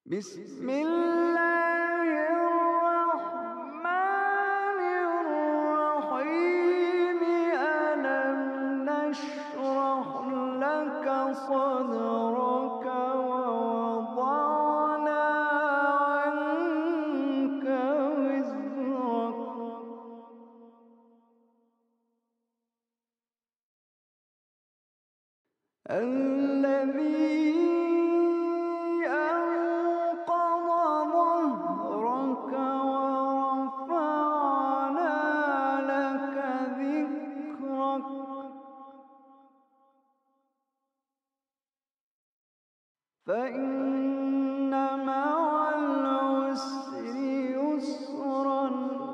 بسم الله الرحمن الرحيم. ألم نشرح لك صدرك ووضعنا عنك وزرك الذي أنقض ظهرك ورفعنا لك ذكرك فإن مع العسر يسرا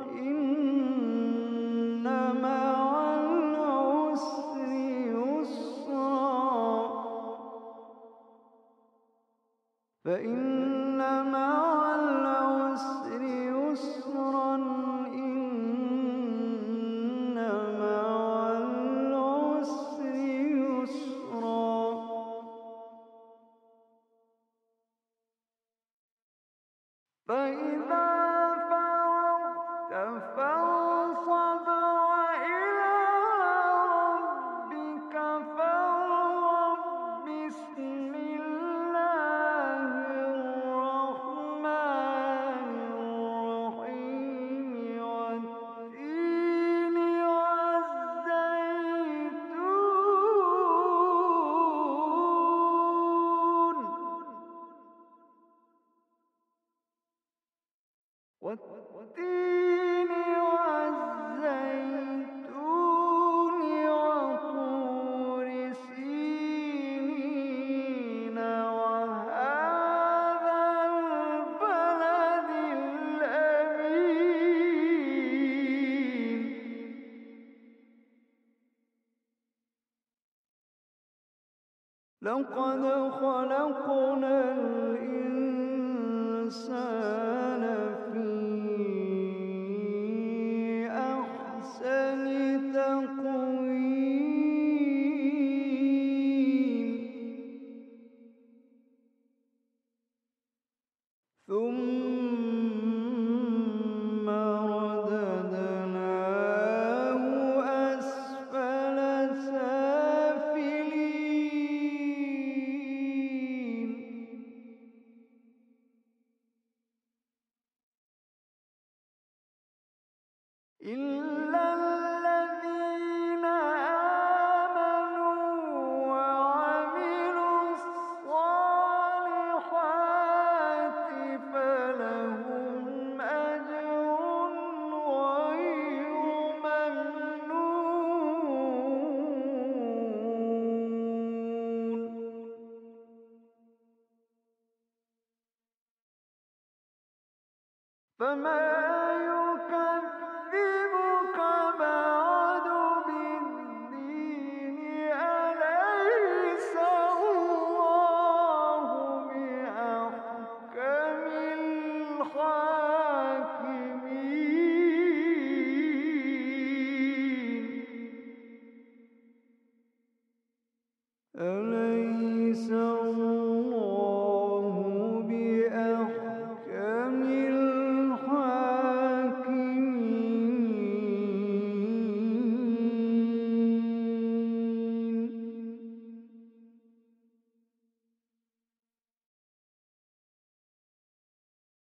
إن مع العسر يسرا فإن مع العسر يسرا إن مع العسر يسرا فإذا فرغت فانصب وإلى ربك فارغب. بسم الله الرحمن الرحيم والتين والتين والزيتون وطور سينين وهذا البلد الأمين. لقد خلقنا الإنسان في أحسن تقويم ثم رددناه أسفل سافلين إلا الذين آمنوا وعملوا الصالحات فلهم أجر غير ممنون. فما